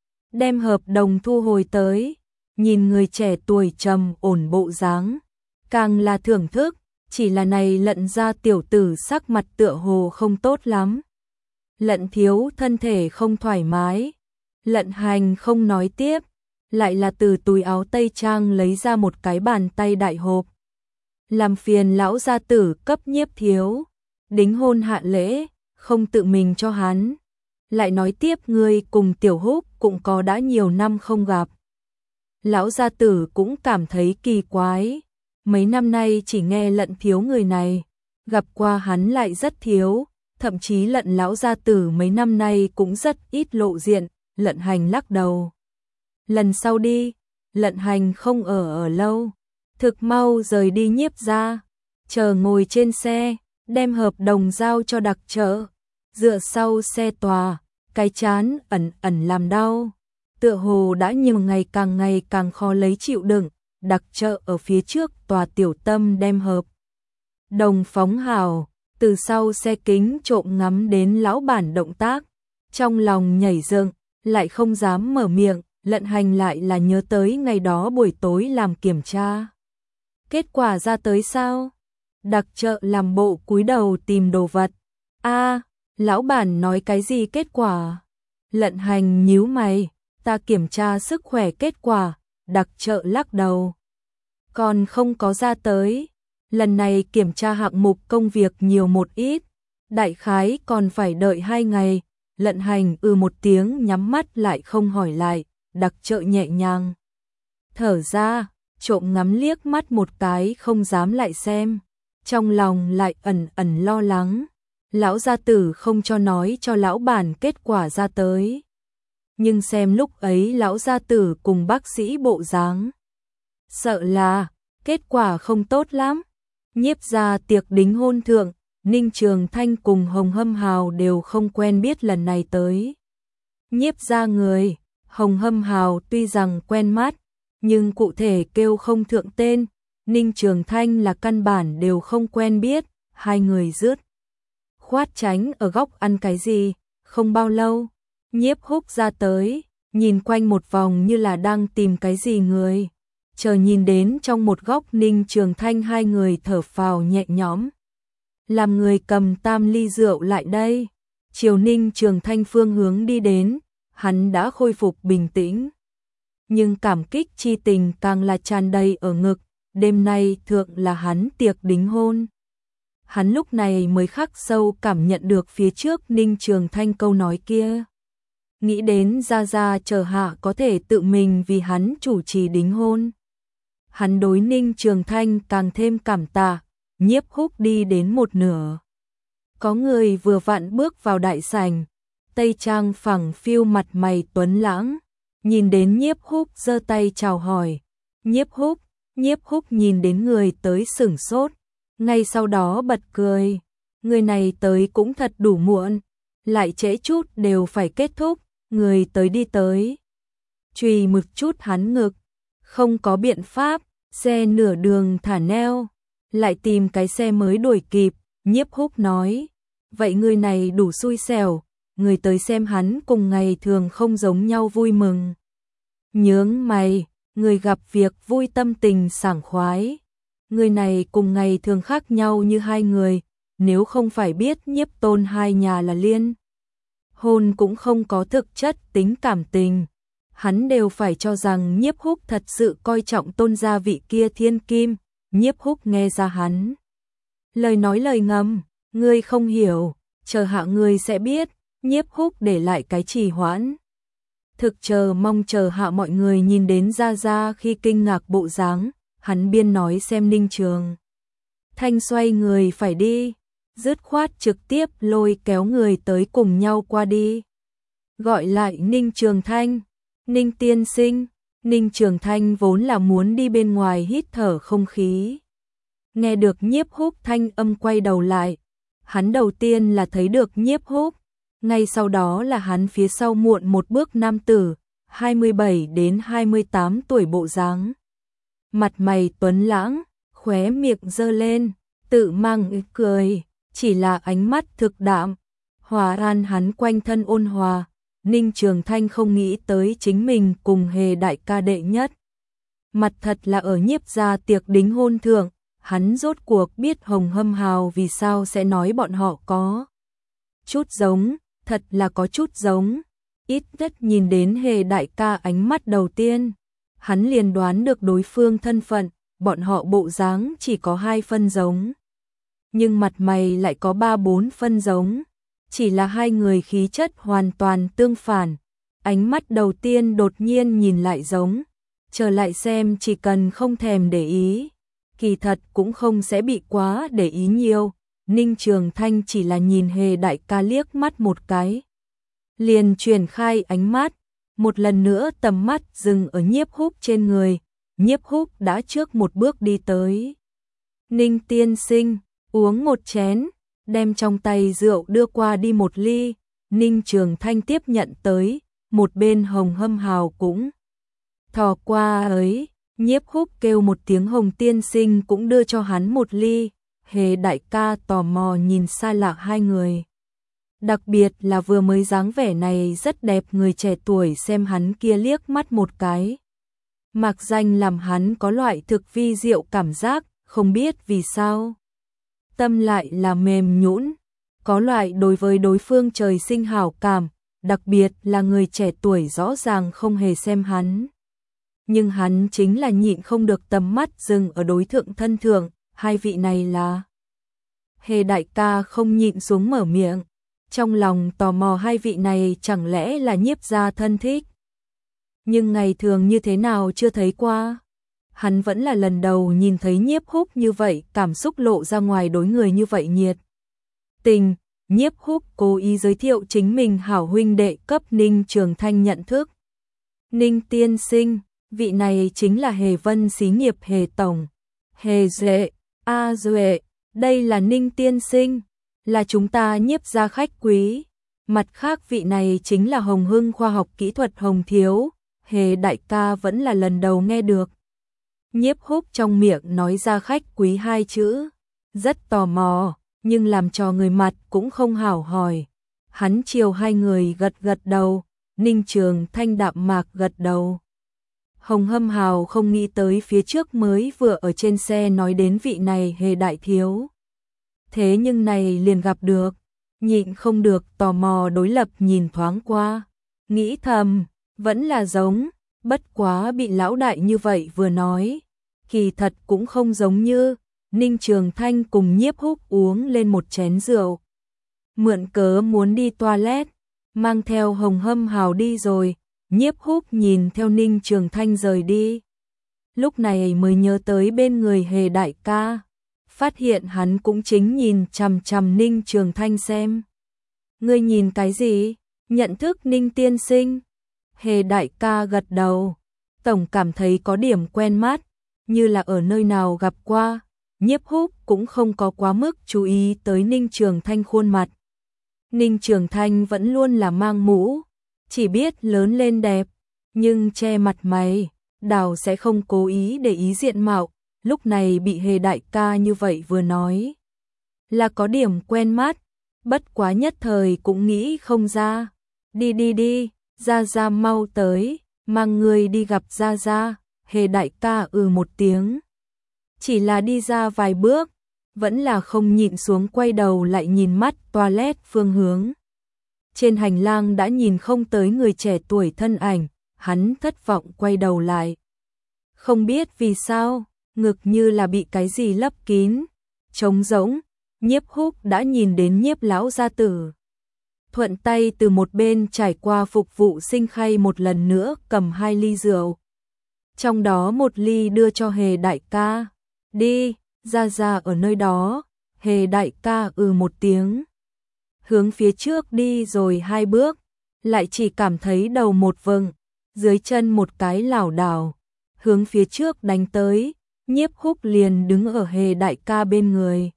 Speaker 1: Đem hợp đồng thu hồi tới, nhìn người trẻ tuổi trầm ổn bộ dáng, càng là thưởng thức, chỉ là này lận ra tiểu tử sắc mặt tựa hồ không tốt lắm. Lận thiếu thân thể không thoải mái, lận hành không nói tiếp, lại là từ túi áo tây trang lấy ra một cái bàn tay đại hộp. Làm phiền lão gia tử cấp Nhiếp thiếu, đính hôn hạ lễ, không tự mình cho hắn. Lại nói tiếp ngươi cùng Tiểu Húc cũng có đã nhiều năm không gặp. Lão gia tử cũng cảm thấy kỳ quái, mấy năm nay chỉ nghe Lận thiếu người này, gặp qua hắn lại rất thiếu, thậm chí Lận lão gia tử mấy năm nay cũng rất ít lộ diện. Lận Hành lắc đầu. Lần sau đi, Lận Hành không ở ở lâu, thực mau rời đi Nhiếp gia, chờ ngồi trên xe, đem hợp đồng giao cho đặc trợ, dựa sau xe tòa, cái chán ẩn ẩn làm đau, tựa hồ đã nhiều ngày càng ngày càng khó lấy chịu đựng. Đặc trợ ở phía trước tòa tiểu tâm đem hợp đồng phóng hào, từ sau xe kính trộm ngắm đến lão bản động tác, trong lòng nhảy dựng, lại không dám mở miệng. Lận Hành lại là nhớ tới ngày đó buổi tối làm kiểm tra. Kết quả ra tới sao? Đặc trợ làm bộ cúi đầu tìm đồ vật. A, lão bản nói cái gì kết quả? Lận Hành nhíu mày, ta kiểm tra sức khỏe kết quả. Đặc trợ lắc đầu. Còn không có ra tới. Lần này kiểm tra hạng mục công việc nhiều một ít, đại khái còn phải đợi hai ngày. Lận Hành ư ừ một tiếng nhắm mắt lại không hỏi lại. Đặc trợ nhẹ nhàng thở ra, trộm ngắm liếc mắt một cái không dám lại xem, trong lòng lại ẩn ẩn lo lắng. Lão gia tử không cho nói cho lão bản kết quả ra tới. Nhưng xem lúc ấy lão gia tử cùng bác sĩ bộ dáng, sợ là kết quả không tốt lắm. Nhiếp gia tiệc đính hôn thượng, Ninh Trường Thanh cùng Hồng Hâm Hào đều không quen biết lần này tới. Nhiếp gia người, Hồng Hâm Hào tuy rằng quen mắt, nhưng cụ thể kêu không thượng tên. Ninh Trường Thanh là căn bản đều không quen biết. Hai người rứt khoát tránh ở góc ăn cái gì. Không bao lâu, Nhiếp Húc ra tới, nhìn quanh một vòng như là đang tìm cái gì người. Chờ nhìn đến trong một góc Ninh Trường Thanh, hai người thở phào nhẹ nhõm. Làm người cầm tam ly rượu lại đây. Chiều Ninh Trường Thanh phương hướng đi đến, hắn đã khôi phục bình tĩnh. Nhưng cảm kích chi tình càng là tràn đầy ở ngực. Đêm nay thượng là hắn tiệc đính hôn. Hắn lúc này mới khắc sâu cảm nhận được phía trước Ninh Trường Thanh câu nói kia. Nghĩ đến Gia Gia chờ hạ có thể tự mình vì hắn chủ trì đính hôn. Hắn đối Ninh Trường Thanh càng thêm cảm tạ. Nhiếp Húc đi đến một nửa, có người vừa vặn bước vào đại sảnh, tây trang phẳng phiu, mặt mày tuấn lãng, nhìn đến Nhiếp Húc giơ tay chào hỏi. Nhiếp Húc, Nhiếp Húc nhìn đến người tới sửng sốt, ngay sau đó bật cười. Người này tới cũng thật đủ muộn, lại trễ chút đều phải kết thúc. Người tới đi tới, chùy một chút hắn ngực, không có biện pháp, xe nửa đường thả neo, lại tìm cái xe mới đuổi kịp. Nhiếp Húc nói, vậy người này đủ xui xẻo, người tới xem hắn cùng ngày thường không giống nhau vui mừng. Nhướng mày, người gặp việc vui tâm tình sảng khoái. Người này cùng ngày thường khác nhau như hai người, nếu không phải biết Nhiếp Tôn hai nhà là liên hôn cũng không có thực chất tính cảm tình, hắn đều phải cho rằng Nhiếp Húc thật sự coi trọng Tôn gia vị kia thiên kim. Nhiếp Húc nghe ra hắn lời nói lời ngầm, ngươi không hiểu, chờ hạ ngươi sẽ biết. Nhiếp Húc để lại cái trì hoãn, thực chờ mong chờ hạ mọi người nhìn đến Gia Gia khi kinh ngạc bộ dáng. Hắn biên nói xem Ninh Trường Thanh xoay người phải đi, dứt khoát trực tiếp lôi kéo người tới cùng nhau qua đi. Gọi lại Ninh Trường Thanh, Ninh tiên sinh. Ninh Trường Thanh vốn là muốn đi bên ngoài hít thở không khí. Nghe được Nhiếp Húc thanh âm quay đầu lại, hắn đầu tiên là thấy được Nhiếp Húc, ngay sau đó là hắn phía sau muộn một bước nam tử, hai mươi bảy đến hai mươi tám tuổi bộ dáng. Mặt mày tuấn lãng, khóe miệng giơ lên, tự mang ý cười, chỉ là ánh mắt thực đạm, hòa ran hắn quanh thân ôn hòa. Ninh Trường Thanh không nghĩ tới chính mình cùng Hề đại ca đệ nhất mặt thật là ở Nhiếp gia tiệc đính hôn thượng. Hắn rốt cuộc biết Hồng Hâm Hào vì sao sẽ nói bọn họ có chút giống, thật là có chút giống. Ít nhất nhìn đến Hề đại ca ánh mắt đầu tiên, hắn liền đoán được đối phương thân phận. Bọn họ bộ dáng chỉ có hai phân giống, nhưng mặt mày lại có ba bốn phân giống. chỉ là hai người khí chất hoàn toàn tương phản. Ánh mắt đầu tiên đột nhiên nhìn lại giống, trở lại xem chỉ cần không thèm để ý, kỳ thật cũng không sẽ bị quá để ý nhiều. Ninh Trường Thanh chỉ là nhìn Hề đại ca liếc mắt một cái, liền chuyển khai ánh mắt, một lần nữa tầm mắt dừng ở Nhiếp Húc trên người. Nhiếp Húc đã trước một bước đi tới. Ninh tiên sinh, uống một chén, đem trong tay rượu đưa qua đi một ly. Ninh Trường Thanh tiếp nhận tới, một bên Hồng Hâm Hào cũng thò qua ấy. Nhiếp Húc kêu một tiếng Hồng tiên sinh cũng đưa cho hắn một ly. Hề đại ca tò mò nhìn xa lạ hai người. Đặc biệt là vừa mới dáng vẻ này rất đẹp người trẻ tuổi xem hắn kia liếc mắt một cái. Mạc danh làm hắn có loại thực vi diệu cảm giác, không biết vì sao. Tâm lại là mềm nhũn, có loại đối với đối phương trời sinh hảo cảm, đặc biệt là người trẻ tuổi rõ ràng không hề xem hắn. Nhưng hắn chính là nhịn không được tầm mắt dừng ở đối thượng thân thượng, hai vị này là. Hề đại ca không nhịn xuống mở miệng, trong lòng tò mò hai vị này chẳng lẽ là Nhiếp gia thân thích. Nhưng ngày thường như thế nào chưa thấy qua. Hắn vẫn là lần đầu nhìn thấy Nhiếp Húc như vậy, cảm xúc lộ ra ngoài đối người như vậy nhiệt tình. Nhiếp Húc cố ý giới thiệu chính mình hảo huynh đệ cấp Ninh Trường Thanh nhận thức. Ninh tiên sinh, vị này chính là Hề Vân xí nghiệp Hề tổng. Hề Duệ, a Duệ, đây là Ninh tiên sinh, là chúng ta Nhiếp gia khách quý. Mặt khác vị này chính là Hồng Hưng khoa học kỹ thuật Hồng thiếu. Hề đại ca vẫn là lần đầu nghe được. Nhiếp Húc trong miệng nói ra khách quý hai chữ, rất tò mò, nhưng làm cho người mặt cũng không hảo hỏi. Hắn chiều hai người gật gật đầu, Ninh Trường Thanh đạm mạc gật đầu. Hồng Hâm Hào không nghĩ tới phía trước mới vừa ở trên xe nói đến vị này Hề đại thiếu. Thế nhưng này liền gặp được, nhịn không được tò mò đối lập nhìn thoáng qua, nghĩ thầm, vẫn là giống, bất quá bị lão đại như vậy vừa nói, kỳ thật cũng không giống như. Ninh Trường Thanh cùng Nhiếp Húc uống lên một chén rượu, mượn cớ muốn đi toilet, mang theo Hồng Hâm Hào đi rồi. Nhiếp Húc nhìn theo Ninh Trường Thanh rời đi, lúc này mới nhớ tới bên người Hề đại ca, phát hiện hắn cũng chính nhìn chằm chằm Ninh Trường Thanh xem. Ngươi nhìn cái gì? Nhận thức Ninh tiên sinh? Hề đại ca gật đầu, tổng cảm thấy có điểm quen mắt, như là ở nơi nào gặp qua. Nhiếp Húc cũng không có quá mức chú ý tới Ninh Trường Thanh khuôn mặt. Ninh Trường Thanh vẫn luôn là mang mũ, chỉ biết lớn lên đẹp, nhưng che mặt mày, đảo sẽ không cố ý để ý diện mạo. Lúc này bị Hề đại ca như vậy vừa nói, là có điểm quen mắt, bất quá nhất thời cũng nghĩ không ra. Đi đi đi, Gia Gia mau tới, mang người đi gặp Gia Gia. Hề đại ca ừ một tiếng, chỉ là đi ra vài bước, vẫn là không nhịn xuống quay đầu lại nhìn mắt toilet phương hướng. Trên hành lang đã nhìn không tới người trẻ tuổi thân ảnh, hắn thất vọng quay đầu lại. Không biết vì sao, ngực như là bị cái gì lấp kín, trống rỗng. Nhiếp Húc đã nhìn đến Nhiếp lão gia tử, thuận tay từ một bên trải qua phục vụ sinh khay một lần nữa cầm hai ly rượu. Trong đó một ly đưa cho Hề đại ca. Đi, Gia Gia ở nơi đó. Hề đại ca ừ một tiếng, hướng phía trước đi rồi hai bước, lại chỉ cảm thấy đầu một vâng, dưới chân một cái lảo đảo, hướng phía trước đánh tới. Nhiếp Húc liền đứng ở Hề đại ca bên người.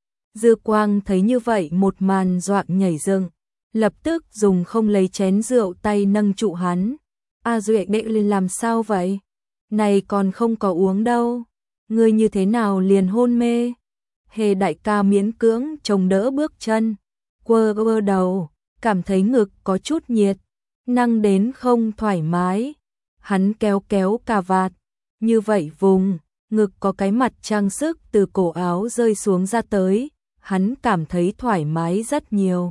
Speaker 1: Dư Quang thấy như vậy một màn dọa nhảy dựng, lập tức dùng không lấy chén rượu tay nâng trụ hắn. A Duệ đệ lên làm sao vậy? Này còn không có uống đâu, ngươi như thế nào liền hôn mê? Hề đại ca miễn cưỡng chống đỡ bước chân, quơ quơ đầu, cảm thấy ngực có chút nhiệt, năng đến không thoải mái. Hắn kéo kéo cà vạt, như vậy vùng, ngực có cái mặt trang sức từ cổ áo rơi xuống ra tới, hắn cảm thấy thoải mái rất nhiều.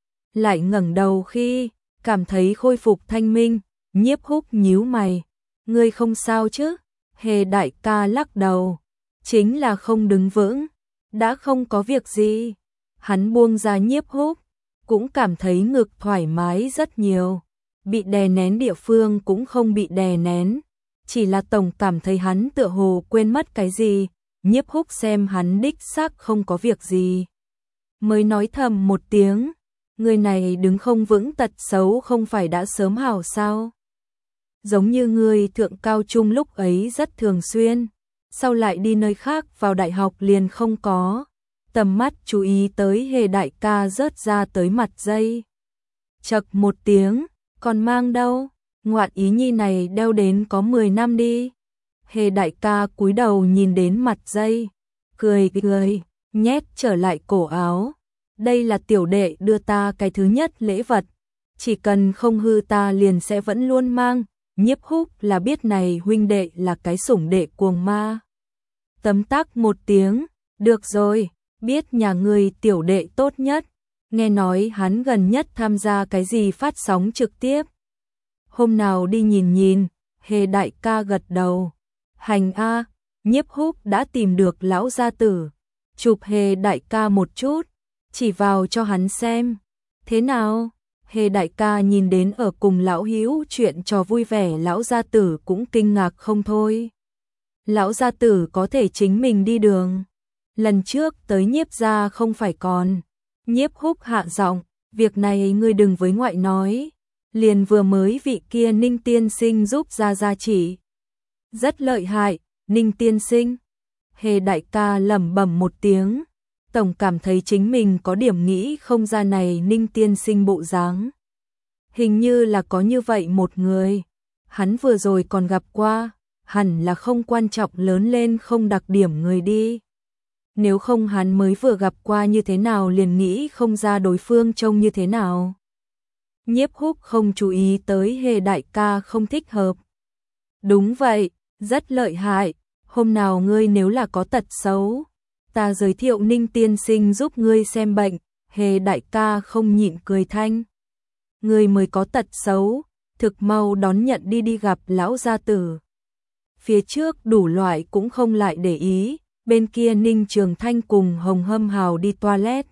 Speaker 1: Lại ngẩng đầu khi cảm thấy khôi phục thanh minh. Nhiếp Húc nhíu mày, ngươi không sao chứ? Hề đại ca lắc đầu, chính là không đứng vững, đã không có việc gì. Hắn buông ra Nhiếp Húc, cũng cảm thấy ngực thoải mái rất nhiều. Bị đè nén địa phương cũng không bị đè nén, chỉ là tổng cảm thấy hắn tựa hồ quên mất cái gì. Nhiếp Húc xem hắn đích xác không có việc gì, mới nói thầm một tiếng, người này đứng không vững tật xấu không phải đã sớm hảo sao? Giống như người thượng cao trung lúc ấy rất thường xuyên, sau lại đi nơi khác vào đại học liền không có. Tầm mắt chú ý tới Hề đại ca rớt ra tới mặt dây. Chậc một tiếng, còn mang đâu? Ngoạn ý nhi này đeo đến có mười năm đi. Hề đại ca cúi đầu nhìn đến mặt dây, cười cười, nhét trở lại cổ áo. Đây là tiểu đệ đưa ta cái thứ nhất lễ vật, chỉ cần không hư ta liền sẽ vẫn luôn mang. Nhiếp Húc là biết này huynh đệ là cái sủng đệ cuồng ma. Tấm tắc một tiếng, được rồi, biết nhà người tiểu đệ tốt nhất. Nghe nói hắn gần nhất tham gia cái gì phát sóng trực tiếp. Hôm nào đi nhìn nhìn. Hề đại ca gật đầu. Hành a, Nhiếp Húc đã tìm được lão gia tử, chụp Hề đại ca một chút, chỉ vào cho hắn xem. Thế nào? Hề đại ca nhìn đến ở cùng lão hữu chuyện trò vui vẻ, lão gia tử cũng kinh ngạc không thôi. Lão gia tử có thể chính mình đi đường. Lần trước tới Nhiếp gia không phải còn. Nhiếp Húc hạ giọng, việc này ngươi đừng với ngoại nói. Liền vừa mới vị kia Ninh tiên sinh giúp ra gia chỉ. Rất lợi hại, Ninh tiên sinh. Hề đại ca lẩm bẩm một tiếng, tổng cảm thấy chính mình có điểm nghĩ không ra này Ninh tiên sinh bộ dáng. Hình như là có như vậy một người, hắn vừa rồi còn gặp qua, hẳn là không quan trọng lớn lên không đặc điểm người đi. Nếu không hắn mới vừa gặp qua như thế nào liền nghĩ không ra đối phương trông như thế nào. Nhiếp Húc không chú ý tới Hề đại ca không thích hợp. Đúng vậy, rất lợi hại, hôm nào ngươi nếu là có tật xấu, ta giới thiệu Ninh tiên sinh giúp ngươi xem bệnh. Hề đại ca không nhịn cười thanh. Ngươi mới có tật xấu, thực mau đón nhận đi đi gặp lão gia tử. Phía trước đủ loại cũng không lại để ý, bên kia Ninh Trường Thanh cùng Hồng Hâm Hào đi toilet.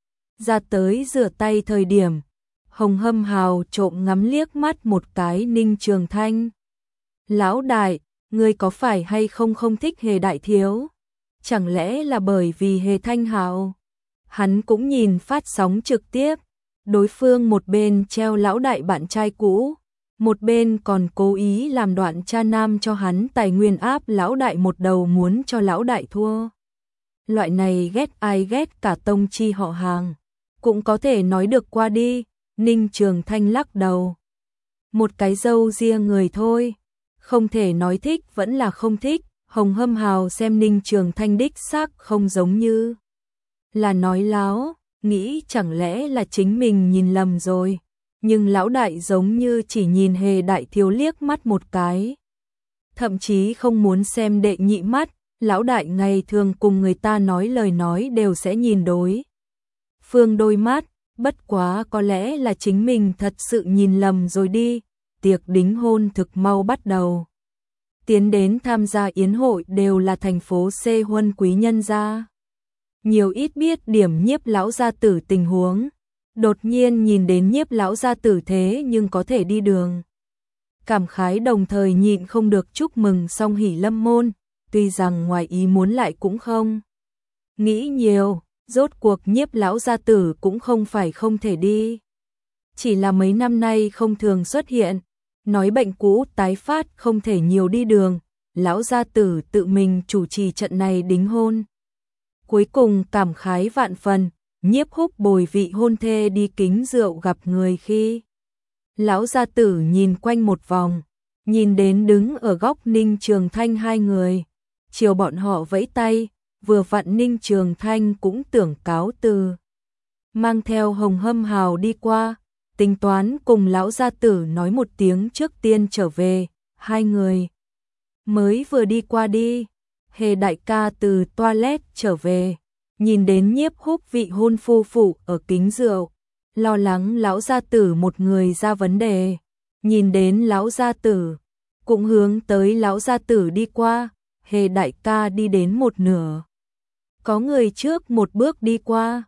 Speaker 1: Ra tới rửa tay thời điểm, Hồng Hâm Hào trộm ngắm liếc mắt một cái Ninh Trường Thanh. Lão đại, ngươi có phải hay không không thích Hề đại thiếu? Chẳng lẽ là bởi vì Hề Thanh Hào? Hắn cũng nhìn phát sóng trực tiếp, đối phương một bên treo lão đại bạn trai cũ, một bên còn cố ý làm đoạn cha nam cho hắn tài nguyên áp lão đại một đầu muốn cho lão đại thua. Loại này ghét ai ghét cả tông chi họ hàng, cũng có thể nói được qua đi. Ninh Trường Thanh lắc đầu. Một cái dâu ria người thôi, không thể nói thích vẫn là không thích. Hồng Hâm Hào xem Ninh Trường Thanh đích xác không giống như là nói láo, nghĩ chẳng lẽ là chính mình nhìn lầm rồi. Nhưng lão đại giống như chỉ nhìn Hề đại thiếu liếc mắt một cái, thậm chí không muốn xem đệ nhị mắt. Lão đại ngày thường cùng người ta nói lời nói đều sẽ nhìn đối phương đôi mắt, bất quá có lẽ là chính mình thật sự nhìn lầm rồi đi. Tiệc đính hôn thực mau bắt đầu. Tiến đến tham gia yến hội đều là thành phố C huân quý nhân gia. Nhiều ít biết điểm Nhiếp lão gia tử tình huống. Đột nhiên nhìn đến Nhiếp lão gia tử thế nhưng có thể đi đường, cảm khái đồng thời nhịn không được chúc mừng song hỷ lâm môn. Tuy rằng ngoài ý muốn lại cũng không nghĩ nhiều, rốt cuộc Nhiếp lão gia tử cũng không phải không thể đi, chỉ là mấy năm nay không thường xuất hiện, nói bệnh cũ tái phát không thể nhiều đi đường. Lão gia tử tự mình chủ trì trận này đính hôn, cuối cùng cảm khái vạn phần. Nhiếp Húc bồi vị hôn thê đi kính rượu gặp người khi lão gia tử nhìn quanh một vòng, nhìn đến đứng ở góc Ninh Trường Thanh hai người, chiều bọn họ vẫy tay, vừa vặn Ninh Trường Thanh cũng tưởng cáo từ, mang theo Hồng Hâm Hào đi qua, tính toán cùng lão gia tử nói một tiếng trước tiên trở về. Hai người mới vừa đi qua đi, Hề đại ca từ toilet trở về, nhìn đến Nhiếp Húc vị hôn phu phụ ở kính rượu, lo lắng lão gia tử một người ra vấn đề. Nhìn đến lão gia tử, cũng hướng tới lão gia tử đi qua. Hề đại ca đi đến một nửa, có người trước một bước đi qua,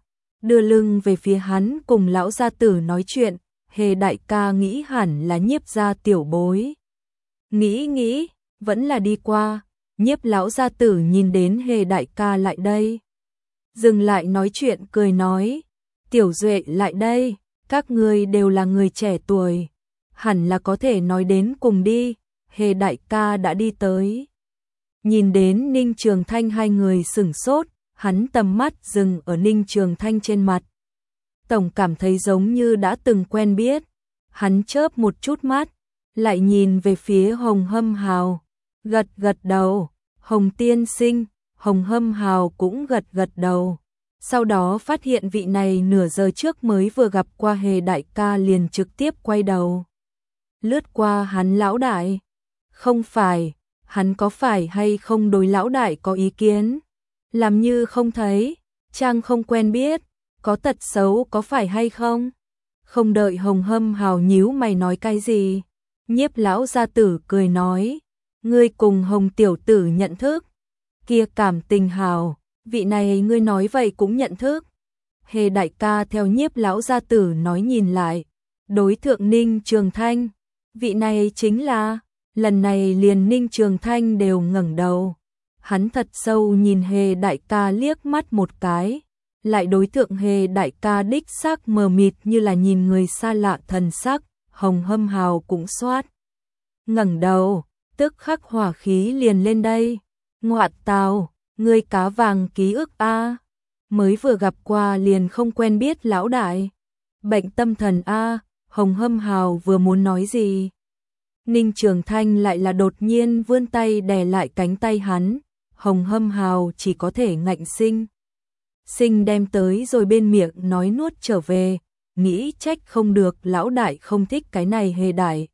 Speaker 1: đưa lưng về phía hắn cùng lão gia tử nói chuyện, Hề đại ca nghĩ hẳn là Nhiếp gia tiểu bối. Nghĩ nghĩ, vẫn là đi qua, Nhiếp lão gia tử nhìn đến Hề đại ca lại đây. Dừng lại nói chuyện cười nói, Tiểu Duệ lại đây, các ngươi đều là người trẻ tuổi, hẳn là có thể nói đến cùng đi, Hề đại ca đã đi tới. Nhìn đến Ninh Trường Thanh hai người sửng sốt, hắn tầm mắt dừng ở Ninh Trường Thanh trên mặt. Tổng cảm thấy giống như đã từng quen biết, hắn chớp một chút mắt, lại nhìn về phía Hồng Hâm Hào, gật gật đầu, Hồng tiên sinh, Hồng Hâm Hào cũng gật gật đầu. Sau đó phát hiện vị này nửa giờ trước mới vừa gặp qua Hề đại ca liền trực tiếp quay đầu. Lướt qua hắn lão đại. Không phải, hắn có phải hay không đối lão đại có ý kiến? Làm như không thấy, Trang không quen biết, có tật xấu có phải hay không? Không đợi Hồng Hâm Hào nhíu mày nói cái gì. Nhiếp lão gia tử cười nói, ngươi cùng Hồng tiểu tử nhận thức. Kia Cảm Tình Hào, vị này ngươi nói vậy cũng nhận thức. Hề đại ca theo Nhiếp lão gia tử nói nhìn lại, đối thượng Ninh Trường Thanh, vị này chính là, lần này liền Ninh Trường Thanh đều ngẩng đầu. Hắn thật sâu nhìn Hề đại ca liếc mắt một cái, lại đối thượng Hề đại ca đích xác mờ mịt như là nhìn người xa lạ thần sắc, Hồng Hâm Hào cũng xoát. Ngẩng đầu, tức khắc hỏa khí liền lên đây. Ngoạn tào, ngươi cá vàng ký ức a, mới vừa gặp qua liền không quen biết lão đại. Bệnh tâm thần a, Hồng Hâm Hào vừa muốn nói gì. Ninh Trường Thanh lại là đột nhiên vươn tay đè lại cánh tay hắn, Hồng Hâm Hào chỉ có thể ngạnh sinh. Sinh đem tới rồi bên miệng nói nuốt trở về, nghĩ trách không được lão đại không thích cái này Hề đại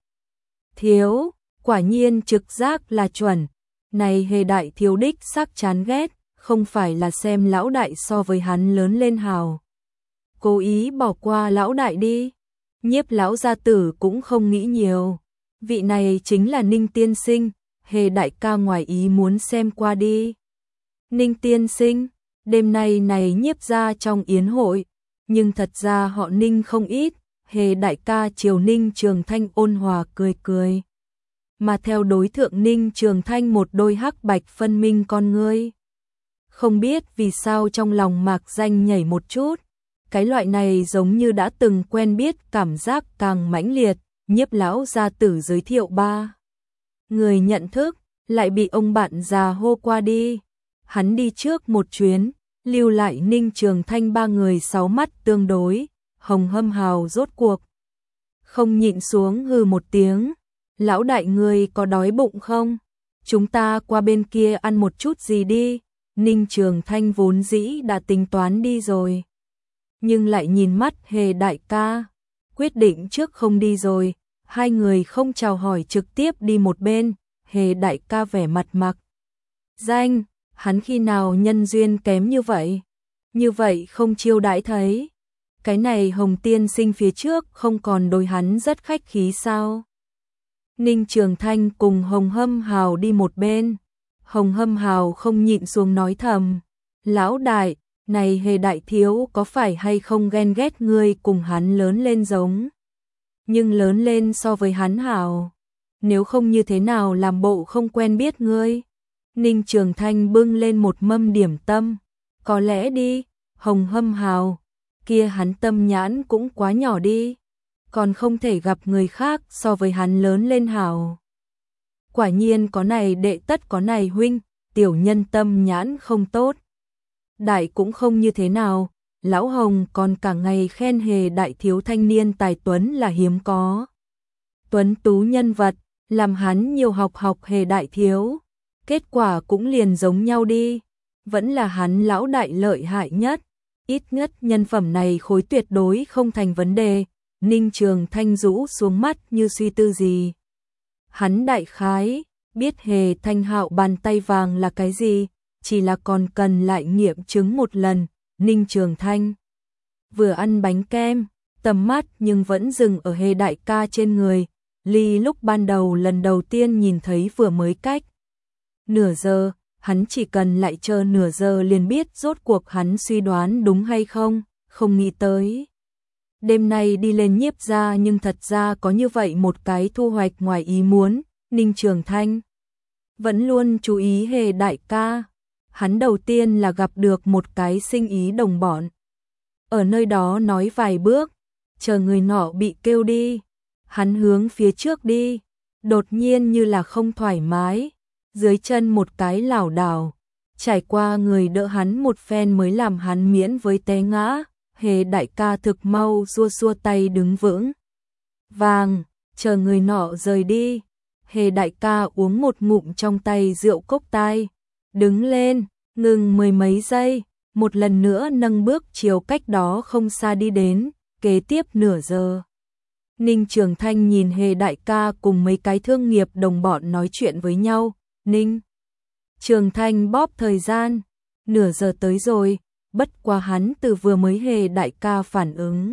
Speaker 1: thiếu, quả nhiên trực giác là chuẩn. Này Hề đại thiếu đích xác chán ghét, không phải là xem lão đại so với hắn lớn lên hào. Cố ý bỏ qua lão đại đi. Nhiếp lão gia tử cũng không nghĩ nhiều. Vị này chính là Ninh tiên sinh, Hề đại ca ngoài ý muốn xem qua đi. Ninh tiên sinh, đêm nay này Nhiếp gia trong yến hội, nhưng thật ra họ Ninh không ít, Hề đại ca chiều Ninh Trường Thanh ôn hòa cười cười. Mà theo đối thượng Ninh Trường Thanh một đôi hắc bạch phân minh con ngươi. Không biết vì sao trong lòng mạc danh nhảy một chút, cái loại này giống như đã từng quen biết cảm giác càng mãnh liệt. Nhiếp lão gia tử giới thiệu ba người nhận thức, lại bị ông bạn già hô qua đi. Hắn đi trước một chuyến, lưu lại Ninh Trường Thanh ba người sáu mắt tương đối. Hồng Hâm Hào rốt cuộc không nhịn xuống hừ một tiếng. Lão đại người có đói bụng không? Chúng ta qua bên kia ăn một chút gì đi. Ninh Trường Thanh vốn dĩ đã tính toán đi rồi, nhưng lại nhìn mắt Hề đại ca, quyết định trước không đi rồi. Hai người không chào hỏi trực tiếp đi một bên. Hề đại ca vẻ mặt mặc danh, hắn khi nào nhân duyên kém như vậy? Như vậy không chiêu đãi thấy. Cái này Hồng tiên sinh phía trước không còn đối hắn rất khách khí sao? Ninh Trường Thanh cùng Hồng Hâm Hào đi một bên. Hồng Hâm Hào không nhịn xuống nói thầm, lão đại, này Hề đại thiếu có phải hay không ghen ghét ngươi cùng hắn lớn lên giống, nhưng lớn lên so với hắn hảo, nếu không như thế nào làm bộ không quen biết ngươi. Ninh Trường Thanh bưng lên một mâm điểm tâm, có lẽ đi. Hồng Hâm Hào, kia hắn tâm nhãn cũng quá nhỏ đi, còn không thể gặp người khác so với hắn lớn lên hảo. Quả nhiên có này đệ tất có này huynh, tiểu nhân tâm nhãn không tốt. Đại cũng không như thế nào, lão Hồng còn cả ngày khen Hề đại thiếu thanh niên tài tuấn là hiếm có. Tuấn tú nhân vật, làm hắn nhiều học học Hề đại thiếu. Kết quả cũng liền giống nhau đi, vẫn là hắn lão đại lợi hại nhất. Ít nhất nhân phẩm này khối tuyệt đối không thành vấn đề. Ninh Trường Thanh rũ xuống mắt như suy tư gì. Hắn đại khái biết Hề Thanh Hạo bàn tay vàng là cái gì, chỉ là còn cần lại nghiệm chứng một lần. Ninh Trường Thanh vừa ăn bánh kem, tầm mắt nhưng vẫn dừng ở Hề đại ca trên người. Ly lúc ban đầu lần đầu tiên nhìn thấy vừa mới cách nửa giờ, hắn chỉ cần lại chờ nửa giờ liền biết rốt cuộc hắn suy đoán đúng hay không. không nghĩ tới. Đêm nay đi lên Nhiếp gia nhưng thật ra có như vậy một cái thu hoạch ngoài ý muốn, Ninh Trường Thanh vẫn luôn chú ý Hề đại ca. Hắn đầu tiên là gặp được một cái sinh ý đồng bọn. Ở nơi đó nói vài bước, chờ người nọ bị kêu đi. Hắn hướng phía trước đi, đột nhiên như là không thoải mái, dưới chân một cái lảo đảo, trải qua người đỡ hắn một phen mới làm hắn miễn với té ngã. Hề đại ca thực mau xua xua tay đứng vững vàng, chờ người nọ rời đi. Hề đại ca uống một ngụm trong tay rượu cốc tai, đứng lên, ngừng mười mấy giây, một lần nữa nâng bước chiều cách đó không xa đi đến, kế tiếp nửa giờ. Ninh Trường Thanh nhìn Hề đại ca cùng mấy cái thương nghiệp đồng bọn nói chuyện với nhau. Ninh Trường Thanh bóp thời gian, nửa giờ tới rồi, bất quá hắn từ vừa mới Hề đại ca phản ứng.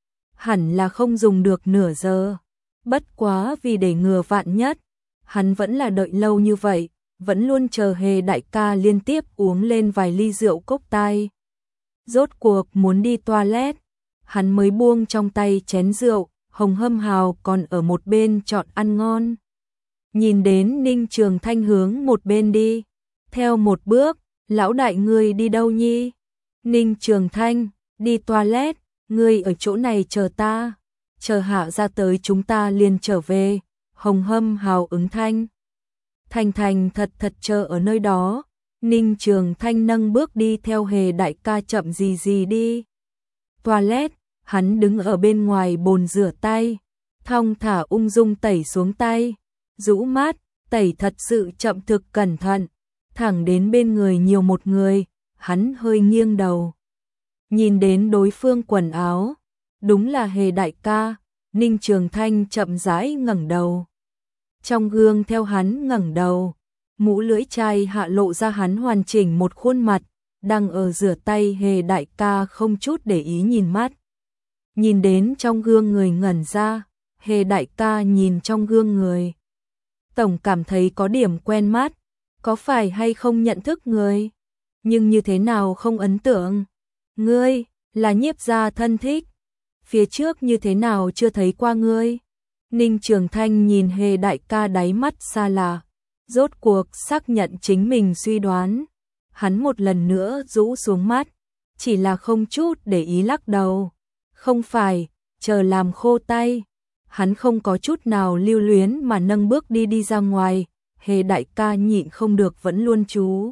Speaker 1: Hẳn là không dùng được nửa giờ, bất quá vì để ngừa vạn nhất, hắn vẫn là đợi lâu như vậy, vẫn luôn chờ Hề đại ca liên tiếp uống lên vài ly rượu cốc tai. Rốt cuộc muốn đi toilet, hắn mới buông trong tay chén rượu, Hồng Hâm Hào còn ở một bên chọn ăn ngon. Nhìn đến Ninh Trường Thanh hướng một bên đi, theo một bước, lão đại ngươi đi đâu nhi? Ninh Trường Thanh, đi toilet, ngươi ở chỗ này chờ ta, chờ hạ ra tới chúng ta liền trở về. Hồng Hâm Hào ứng thanh. Thành thành thật thật chờ ở nơi đó. Ninh Trường Thanh nâng bước đi theo Hề đại ca chậm gì gì đi. Toilet, hắn đứng ở bên ngoài bồn rửa tay, thong thả ung dung tẩy xuống tay, rũ mát, tẩy thật sự chậm thực cẩn thận, thẳng đến bên người nhiều một người, hắn hơi nghiêng đầu. Nhìn đến đối phương quần áo, đúng là Hề đại ca. Ninh Trường Thanh chậm rãi ngẩng đầu. Trong gương theo hắn ngẩng đầu, mũ lưỡi chai hạ lộ ra hắn hoàn chỉnh một khuôn mặt, đang ở rửa tay. Hề đại ca không chút để ý nhìn mắt. Nhìn đến trong gương người ngẩn ra, Hề đại ca nhìn trong gương người. Tổng cảm thấy có điểm quen mắt, có phải hay không nhận thức người? Nhưng như thế nào không ấn tượng? Ngươi, là Nhiếp gia thân thích. Phía trước như thế nào chưa thấy qua ngươi? Ninh Trường Thanh nhìn Hề đại ca đáy mắt xa lạ, rốt cuộc xác nhận chính mình suy đoán. Hắn một lần nữa rũ xuống mắt, chỉ là không chút để ý lắc đầu. Không phải, chờ làm khô tay. Hắn không có chút nào lưu luyến mà nâng bước đi đi ra ngoài. Hề đại ca nhịn không được vẫn luôn chú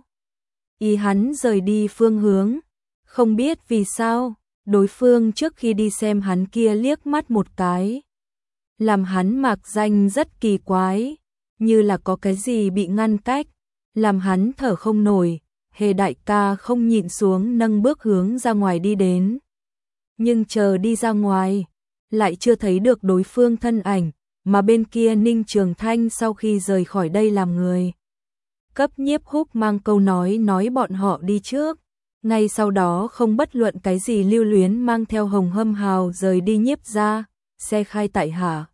Speaker 1: ý hắn rời đi phương hướng. Không biết vì sao, đối phương trước khi đi xem hắn kia liếc mắt một cái, làm hắn mạc danh rất kỳ quái, như là có cái gì bị ngăn cách, làm hắn thở không nổi. Hề đại ca không nhịn xuống nâng bước hướng ra ngoài đi đến. Nhưng chờ đi ra ngoài, lại chưa thấy được đối phương thân ảnh, mà bên kia Ninh Trường Thanh sau khi rời khỏi đây làm người. Cấp Nhiếp Húc mang câu nói nói bọn họ đi trước. Ngay sau đó không bất luận cái gì lưu luyến mang theo Hồng Hâm Hào rời đi Nhiếp gia, xe khai tại Hạ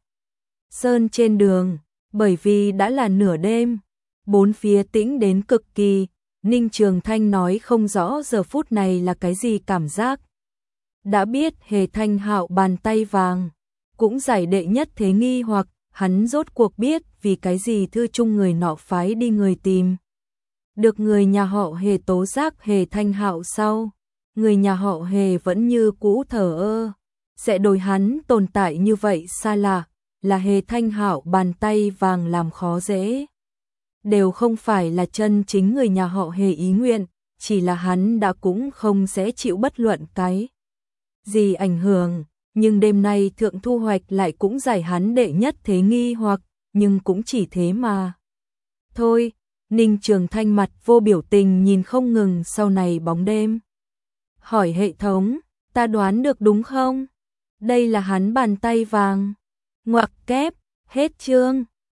Speaker 1: Sơn trên đường, bởi vì đã là nửa đêm, bốn phía tĩnh đến cực kỳ, Ninh Trường Thanh nói không rõ giờ phút này là cái gì cảm giác. Đã biết Hề Thanh Hạo bàn tay vàng, cũng giải đệ nhất thế nghi hoặc, hắn rốt cuộc biết vì cái gì thư chung người nọ phái đi người tìm. Được người nhà họ Hề tố giác Hề Thanh Hạo sau, người nhà họ Hề vẫn như cũ thờ ơ, sẽ đổi hắn tồn tại như vậy xa lạ, là Hề Thanh Hạo bàn tay vàng làm khó dễ. Đều không phải là chân chính người nhà họ Hề ý nguyện, chỉ là hắn đã cũng không sẽ chịu bất luận cái gì ảnh hưởng, nhưng đêm nay thượng thu hoạch lại cũng giải hắn đệ nhất thế nghi hoặc, nhưng cũng chỉ thế mà. Thôi, Ninh Trường Thanh mặt vô biểu tình nhìn không ngừng sau này bóng đêm. Hỏi hệ thống, ta đoán được đúng không? Đây là hắn bàn tay vàng. Ngoặc kép, hết chương.